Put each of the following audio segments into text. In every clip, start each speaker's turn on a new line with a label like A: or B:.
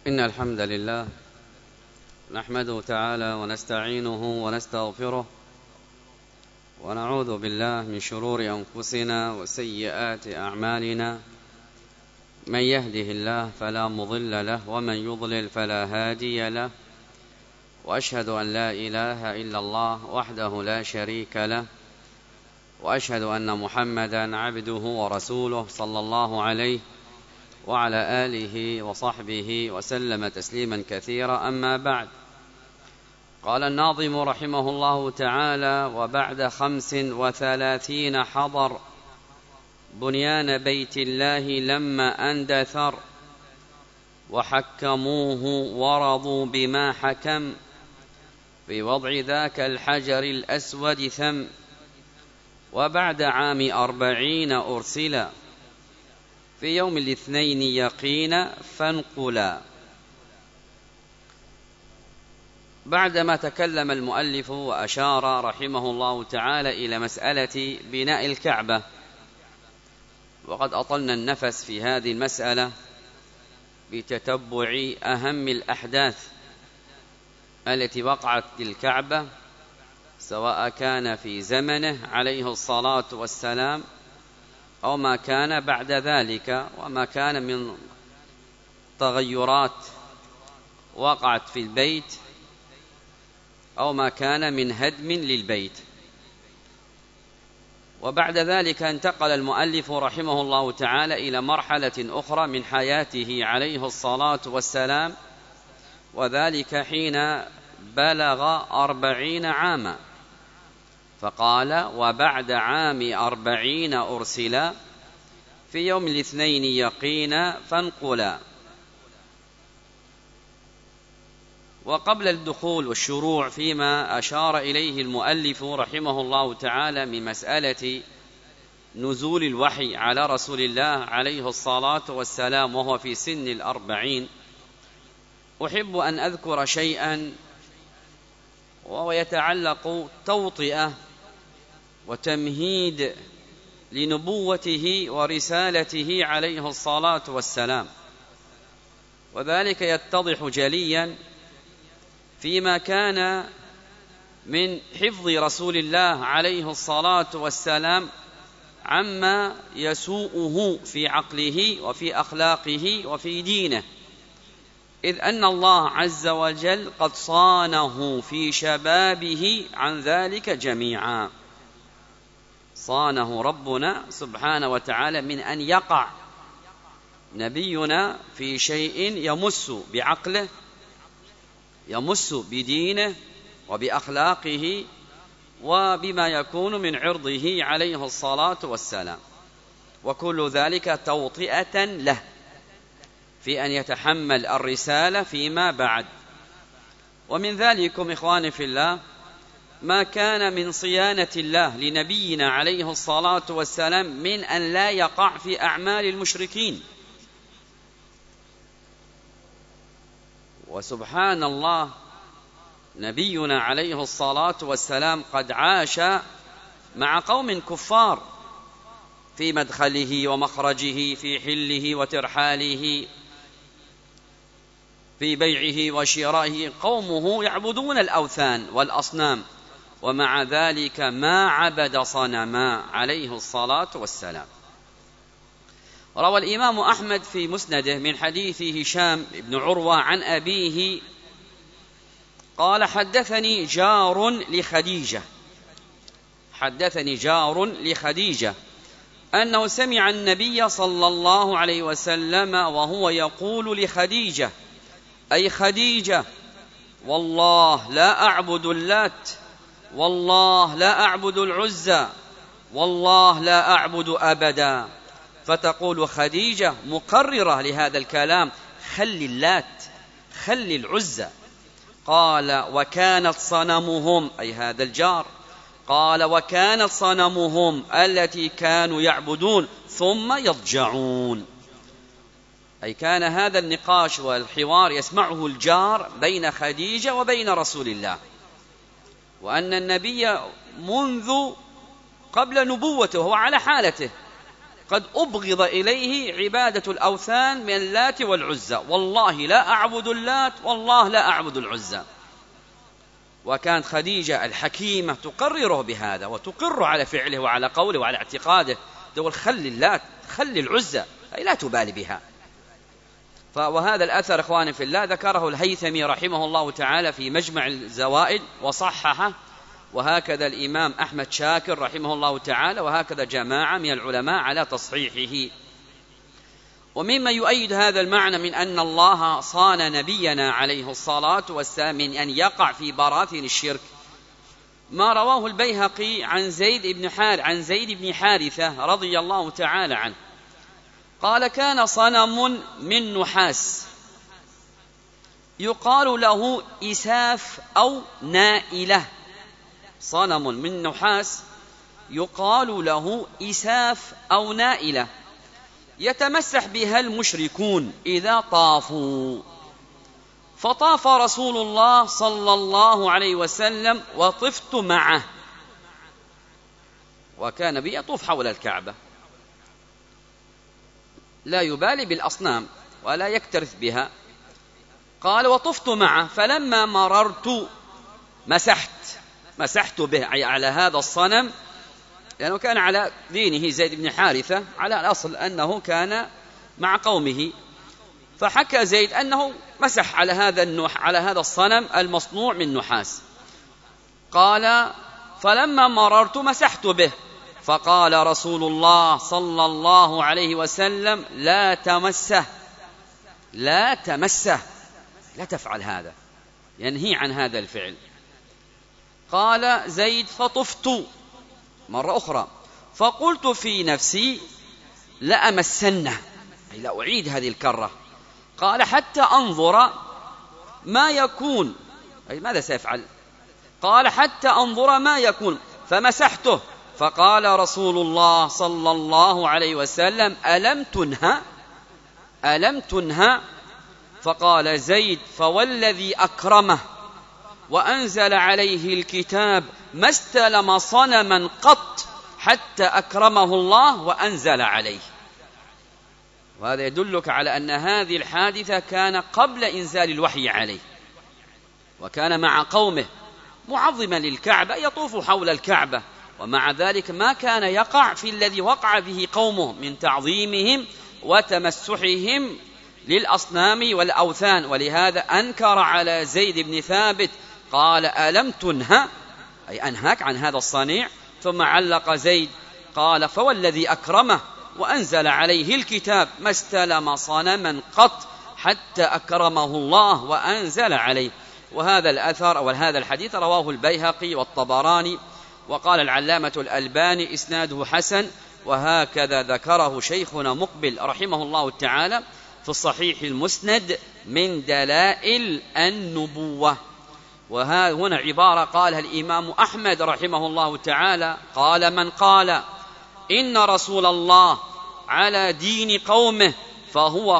A: إن الحمد لله نحمده تعالى ونستعينه ونستغفره ونعوذ بالله من شرور أنفسنا وسيئات أعمالنا. من يهده الله فلا مضل له ومن يضلل فلا هادي له، وأشهد أن لا إله إلا الله وحده لا شريك له، وأشهد أن محمدا عبده ورسوله صلى الله عليه وعلى آله وصحبه وسلم تسليما كثيرا. أما بعد، قال الناظم رحمه الله تعالى: وبعد 35 حضر بنيان بيت الله لما أندثر، وحكموه ورضوا بما حكم، في وضع ذاك الحجر الأسود ثم، وبعد عام 40 أرسلا، في يوم الاثنين يقينا فانقلا. بعدما تكلم المؤلف وأشار رحمه الله تعالى إلى مسألة بناء الكعبة، وقد أطلنا النفس في هذه المسألة بتتبع أهم الأحداث التي وقعت للكعبة، سواء كان في زمنه عليه الصلاة والسلام أو ما كان بعد ذلك، وما كان من تغيرات وقعت في البيت أو ما كان من هدم للبيت. وبعد ذلك انتقل المؤلف رحمه الله تعالى إلى مرحلة أخرى من حياته عليه الصلاة والسلام، وذلك حين بلغ 40 عاما، فقال: وبعد عام 40 أرسلا، في يوم الاثنين يقينا فانقلا. وقبل الدخول والشروع فيما أشار إليه المؤلف رحمه الله تعالى من مسألة نزول الوحي على رسول الله عليه الصلاة والسلام وهو في سن 40، أحب أن أذكر شيئا وهو يتعلق توطئة وتمهيد لنبوته ورسالته عليه الصلاة والسلام، وذلك يتضح جليا فيما كان من حفظ رسول الله عليه الصلاة والسلام عما يسوءه في عقله وفي أخلاقه وفي دينه، إذ أن الله عز وجل قد صانه في شبابه عن ذلك جميعا. صانه ربنا سبحانه وتعالى من أن يقع نبينا في شيء يمس بعقله، يمس بدينه وبأخلاقه وبما يكون من عرضه عليه الصلاة والسلام، وكل ذلك توطئة له في أن يتحمل الرسالة فيما بعد. ومن ذلكم إخواني في الله ما كان من صيانة الله لنبينا عليه الصلاة والسلام من أن لا يقع في أعمال المشركين. وسبحان الله، نبينا عليه الصلاة والسلام قد عاش مع قوم كفار في مدخله ومخرجه، في حله وترحاله، في بيعه وشرائه، قومه يعبدون الأوثان والأصنام، ومع ذلك ما عبد صنما عليه الصلاة والسلام. روى الإمام أحمد في مسنده من حديث هشام بن عروة عن أبيه قال: حدثني جار لخديجة أنه سمع النبي صلى الله عليه وسلم وهو يقول لخديجة: أي خديجة، والله لا أعبد اللات، والله لا أعبد العزى، والله لا أعبد أبدا. فتقول خديجة مقررة لهذا الكلام: خل اللات، خل العزى. قال: وكانت صنمهم، أي هذا الجار، قال: وكانت صنمهم التي كانوا يعبدون ثم يضجعون. أي كان هذا النقاش والحوار يسمعه الجار بين خديجة وبين رسول الله، وأن النبي منذ قبل نبوته هو على حالته، قد أبغض إليه عبادة الأوثان من اللات والعزى، والله لا أعبد اللات والله لا أعبد العزى. وكانت خديجة الحكيمة تقرره بهذا وتقر على فعله وعلى قوله وعلى اعتقاده، تقول خلي اللات خلي العزى، أي لا تبالي بها. وهذا الأثر إخواني في الله ذكره الهيثمي رحمه الله تعالى في مجمع الزوائد وصححه، وهكذا الإمام أحمد شاكر رحمه الله تعالى، وهكذا جماعة من العلماء على تصحيحه. ومما يؤيد هذا المعنى من أن الله صان نبينا عليه الصلاة والسلام من أن يقع في براثن الشرك ما رواه البيهقي عن زيد بن حارثة رضي الله تعالى عنه قال: كان صنم من نحاس يقال له إساف أو نائلة، صنم من نحاس يقال له إساف أو نائلة، يتمسح بها المشركون إذا طافوا. فطاف رسول الله صلى الله عليه وسلم وطفت معه، وكان بيطوف حول الكعبة لا يبالي بالأصنام ولا يكترث بها. قال: وطفت معه فلما مررت مسحت به، أي على هذا الصنم، لأنه كان على دينه زيد بن حارثة، على الأصل أنه كان مع قومه. فحكى زيد أنه مسح على هذا الصنم المصنوع من نحاس. قال: فلما مررت مسحت به، فقال رسول الله صلى الله عليه وسلم: لا تمسه، لا تفعل هذا، ينهي عن هذا الفعل. قال زيد: فطفت مرة أخرى فقلت في نفسي لأمسنه، أي لا أعيد هذه الكرة. قال: حتى أنظر ما يكون، أي ماذا سيفعل؟ قال: حتى أنظر ما يكون، فمسحته. فقال رسول الله صلى الله عليه وسلم: ألم تنهى؟ فقال زيد: فوالذي أكرمه وأنزل عليه الكتاب ما استلم صنما قط حتى أكرمه الله وأنزل عليه. وهذا يدلك على أن هذه الحادثة كان قبل إنزال الوحي عليه، وكان مع قومه معظما للكعبة يطوف حول الكعبة، ومع ذلك ما كان يقع في الذي وقع به قومه من تعظيمهم وتمسحهم للأصنام والأوثان. ولهذا أنكر على زيد بن ثابت، قال: ألم تنهى؟ أي أنهاك عن هذا الصنيع. ثم علق زيد قال: فوالذي أكرمه وأنزل عليه الكتاب ما استلم صنما قط حتى أكرمه الله وأنزل عليه. وهذا الأثر أو هذا الحديث رواه البيهقي والطبراني، وقال العلامة الألباني إسناده حسن، وهكذا ذكره شيخنا مقبل رحمه الله تعالى في الصحيح المسند من دلائل النبوة. وهنا عبارة قالها الإمام أحمد رحمه الله تعالى، قال: من قال إن رسول الله على دين قومه فهو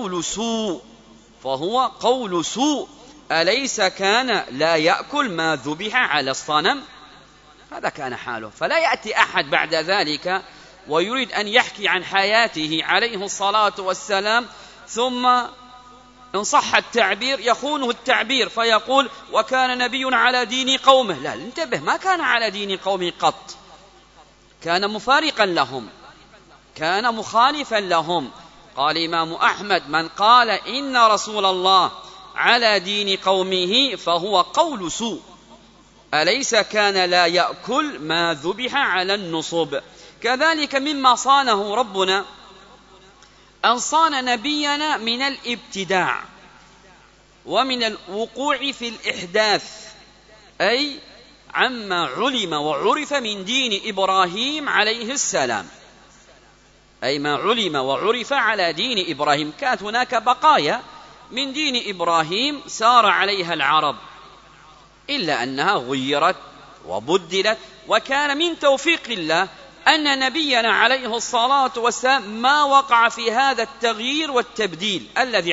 A: قول سوء أليس كان لا يأكل ما ذبح على الصنم؟ هذا كان حاله. فلا يأتي أحد بعد ذلك ويريد أن يحكي عن حياته عليه الصلاة والسلام، ثم إن صح التعبير يخونه التعبير فيقول: وكان نبي على دين قومه. لا، انتبه، ما كان على دين قومه قط، كان مفارقا لهم، كان مخالفا لهم. قال الإمام أحمد: من قال إن رسول الله على دين قومه فهو قول سوء أليس كان لا يأكل ما ذبح على النصب. كذلك مما صانه ربنا أن صان نبينا من الابتداع ومن الوقوع في الإحداث، أي عما علم وعرف من دين إبراهيم عليه السلام، أي ما علم وعرف على دين إبراهيم. كانت هناك بقايا من دين إبراهيم سار عليها العرب، إلا أنها غيرت وبدلت. وكان من توفيق الله أن نبينا عليه الصلاة والسلام ما وقع في هذا التغيير والتبديل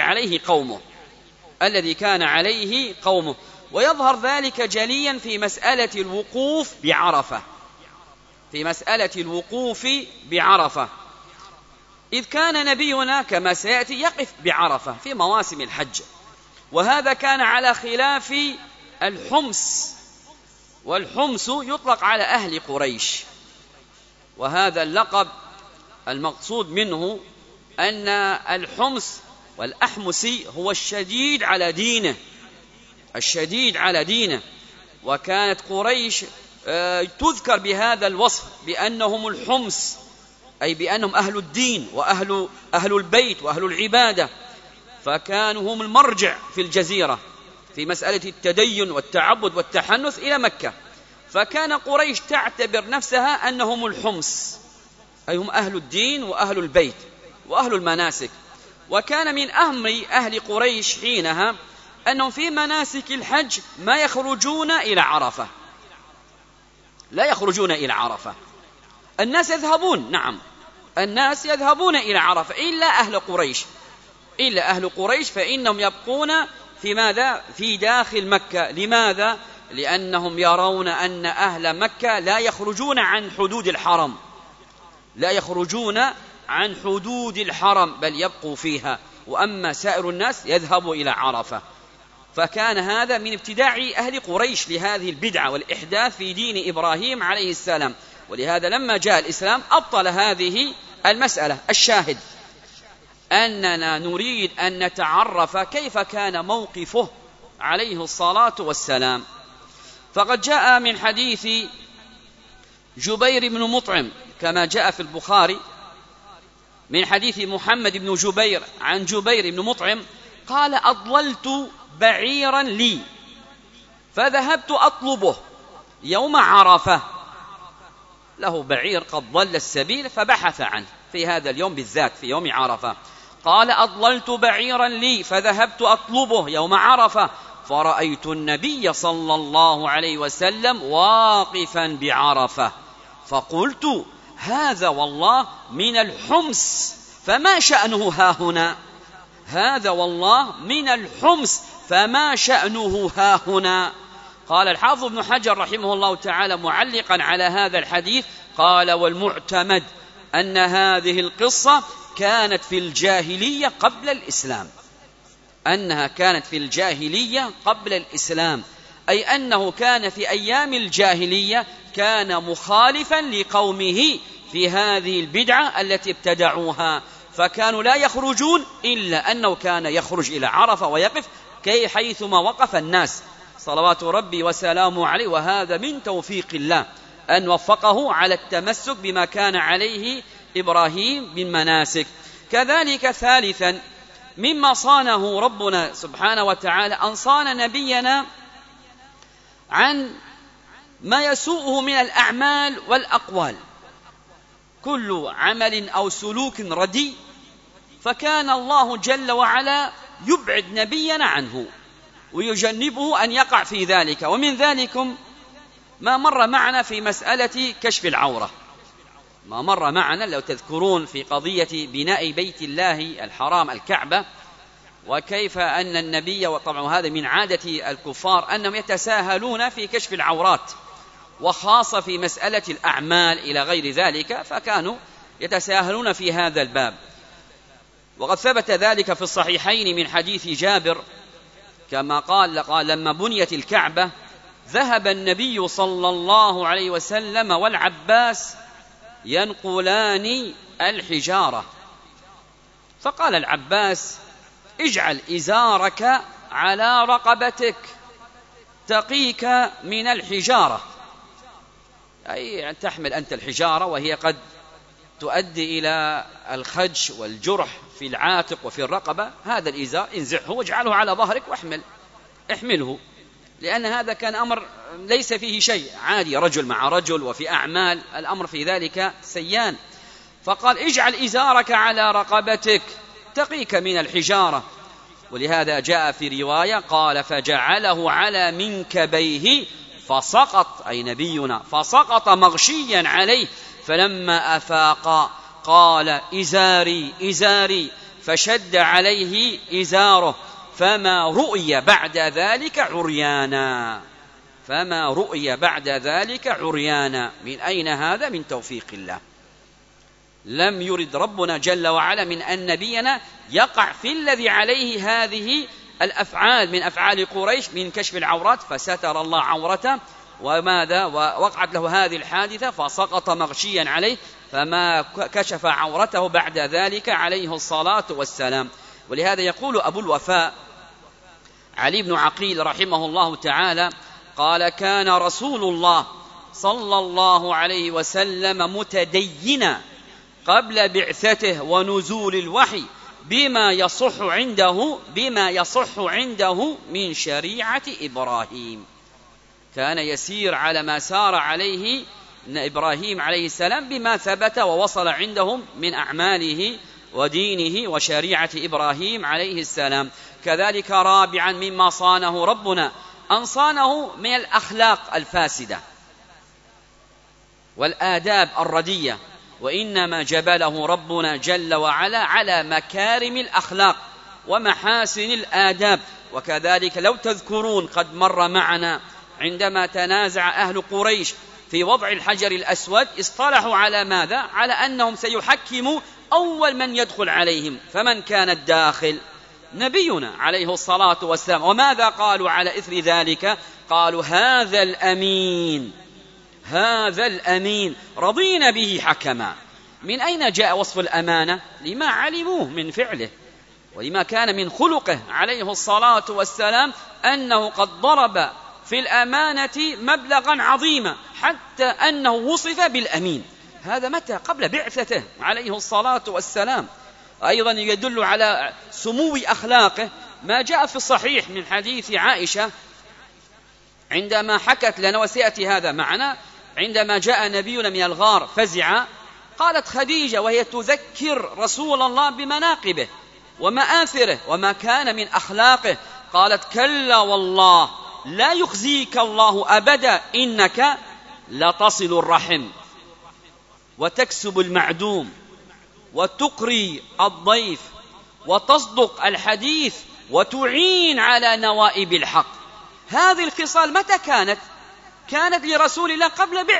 A: الذي كان عليه قومه. ويظهر ذلك جليا في مسألة الوقوف بعرفة، إذ كان نبينا كما سيأتي يقف بعرفة في مواسم الحج، وهذا كان على خلاف الحمص، والحمص يطلق على أهل قريش، وهذا اللقب المقصود منه أن الحمص والأحمسي هو الشديد على دينه، الشديد على دينه. وكانت قريش تذكر بهذا الوصف بأنهم الحمص، أي بأنهم أهل الدين وأهل البيت وأهل العبادة، فكانوا هم المرجع في الجزيرة في مسألة التدين والتعبد والتحنث إلى مكة. فكان قريش تعتبر نفسها أنهم الحمص، أي هم أهل الدين وأهل البيت وأهل المناسك. وكان من أمر أهل قريش حينها أنهم في مناسك الحج ما يخرجون إلى عرفة، لا يخرجون إلى عرفة. الناس يذهبون، نعم الناس يذهبون إلى عرفة إلا أهل قريش، إلا أهل قريش فإنهم يبقون في ماذا؟ في داخل مكة. لماذا؟ لأنهم يرون أن أهل مكة لا يخرجون عن حدود الحرم، لا يخرجون عن حدود الحرم بل يبقوا فيها، وأما سائر الناس يذهبوا إلى عرفة. فكان هذا من ابتداع أهل قريش لهذه البدعة والإحداث في دين إبراهيم عليه السلام، ولهذا لما جاء الإسلام أبطل هذه المسألة. الشاهد أننا نريد أن نتعرف كيف كان موقفه عليه الصلاة والسلام. فقد جاء من حديث جبير بن مطعم كما جاء في البخاري من حديث محمد بن جبير عن جبير بن مطعم قال: أضللت بعيرا لي فذهبت أطلبه يوم عرفة، له بعير قد ضل السبيل فبحث عنه في هذا اليوم بالذات في يوم عرفة. قال: أضللت بعيرا لي فذهبت أطلبه يوم عرفة فرأيت النبي صلى الله عليه وسلم واقفا بعرفة فقلت: هذا والله من الحمص فما شأنه هاهنا، هذا والله من الحمص فما شأنه هاهنا. قال الحافظ ابن حجر رحمه الله تعالى معلقا على هذا الحديث قال: والمعتمد أن هذه القصة كانت في الجاهلية قبل الإسلام، أنها كانت في الجاهلية قبل الإسلام، أي أنه كان في أيام الجاهلية كان مخالفا لقومه في هذه البدعة التي ابتدعوها، فكانوا لا يخرجون إلا أنه كان يخرج إلى عرفة ويقف حيثما وقف الناس صلوات ربي وسلامه عليه. وهذا من توفيق الله أن وفقه على التمسك بما كان عليه إبراهيم من مناسك. كذلك ثالثا مما صانه ربنا سبحانه وتعالى أن صان نبينا عن ما يسوءه من الأعمال والأقوال، كل عمل أو سلوك رديء فكان الله جل وعلا يبعد نبينا عنه ويجنبه أن يقع في ذلك. ومن ذلكم ما مر معنا في مسألة كشف العورة، ما مر معنا لو تذكرون في قضية بناء بيت الله الحرام الكعبة، وكيف أن النبي، وطبعا هذا من عادة الكفار أنهم يتساهلون في كشف العورات، وخاصة في مسألة الأعمال إلى غير ذلك، فكانوا يتساهلون في هذا الباب. وقد ثبت ذلك في الصحيحين من حديث جابر كما قال لما بنيت الكعبة ذهب النبي صلى الله عليه وسلم والعباس ينقلان الحجارة، فقال العباس: اجعل إزارك على رقبتك تقيك من الحجارة، أي تحمل أنت الحجارة وهي قد تؤدي إلى الخدش والجرح في العاتق وفي الرقبة، هذا الإزار انزعه واجعله على ظهرك احمله، لأن هذا كان أمر ليس فيه شيء، عادي رجل مع رجل وفي أعمال الأمر في ذلك سيان. فقال: اجعل إزارك على رقبتك تقيك من الحجارة. ولهذا جاء في رواية قال: فجعله على منكبيه فسقط، أي نبينا فسقط مغشيا عليه، فلما أفاق قال: إزاري إزاري، فشد عليه إزاره فما رؤي بعد ذلك عريانا، فما رؤي بعد ذلك عريانا. من أين هذا؟ من توفيق الله. لم يرد ربنا جل وعلا من أن نبينا يقع في الذي عليه هذه الأفعال من أفعال قريش من كشف العورات، فستر الله عورته وماذا ووقعت له هذه الحادثة فسقط مغشيا عليه، فما كشف عورته بعد ذلك عليه الصلاة والسلام. ولهذا يقول أبو الوفاء علي بن عقيل رحمه الله تعالى قال: كان رسول الله صلى الله عليه وسلم متدينا قبل بعثته ونزول الوحي بما يصح عنده من شريعة إبراهيم. كان يسير على ما سار عليه إبراهيم عليه السلام بما ثبت ووصل عندهم من أعماله ودينه وشريعة إبراهيم عليه السلام. كذلك رابعا مما صانه ربنا أن صانه من الأخلاق الفاسدة والآداب الردية، وإنما جبله ربنا جل وعلا على مكارم الأخلاق ومحاسن الآداب. وكذلك لو تذكرون قد مر معنا عندما تنازع أهل قريش في وضع الحجر الأسود اصطلحوا على ماذا؟ على أنهم سيحكموا أول من يدخل عليهم، فمن كان الداخل؟ نبينا عليه الصلاة والسلام. وماذا قالوا على إثر ذلك؟ قالوا: هذا الأمين رضينا به حكما. من أين جاء وصف الأمانة؟ لما علموه من فعله ولما كان من خلقه عليه الصلاة والسلام، أنه قد ضرب في الأمانة مبلغا عظيما حتى أنه وصف بالأمين. هذا متى؟ قبل بعثته عليه الصلاة والسلام. أيضا يدل على سمو أخلاقه ما جاء في الصحيح من حديث عائشة عندما حكت لنا، وسيأتي هذا معنا، عندما جاء نبينا من الغار فزع، قالت خديجة وهي تذكر رسول الله بمناقبه ومآثره وما كان من أخلاقه، قالت: كلا والله لا يخزيك الله أبدا، إنك لتصل الرحم وتكسب المعدوم وتقري الضيف وتصدق الحديث وتعين على نوائب الحق. هذه الخصال متى كانت؟ كانت لرسول الله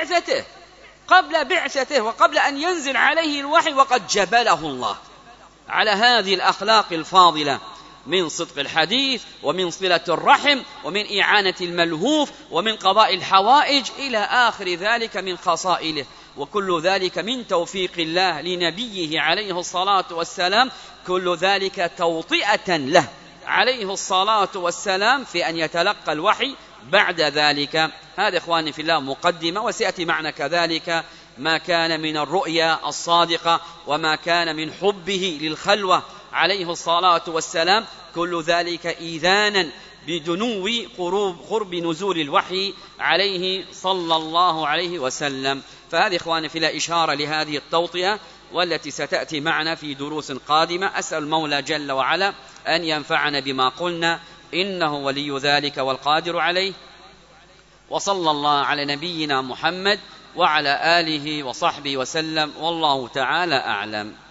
A: قبل بعثته وقبل أن ينزل عليه الوحي، وقد جبله الله على هذه الأخلاق الفاضلة من صدق الحديث ومن صلة الرحم ومن إعانة الملهوف ومن قضاء الحوائج إلى آخر ذلك من خصائله. وكل ذلك من توفيق الله لنبيه عليه الصلاة والسلام، كل ذلك توطئة له عليه الصلاة والسلام في أن يتلقى الوحي بعد ذلك. هذا إخواني في الله مقدمة، وسيأتي معنا كذلك ما كان من الرؤيا الصادقة وما كان من حبه للخلوة عليه الصلاة والسلام، كل ذلك إيذانا بدنو قرب نزول الوحي عليه صلى الله عليه وسلم. فهذه إخواني في الله إشارة لهذه التوطئة والتي ستأتي معنا في دروس قادمة. أسأل المولى جل وعلا أن ينفعنا بما قلنا، إنه ولي ذلك والقادر عليه. وصلى الله على نبينا محمد وعلى آله وصحبه وسلم، والله تعالى أعلم.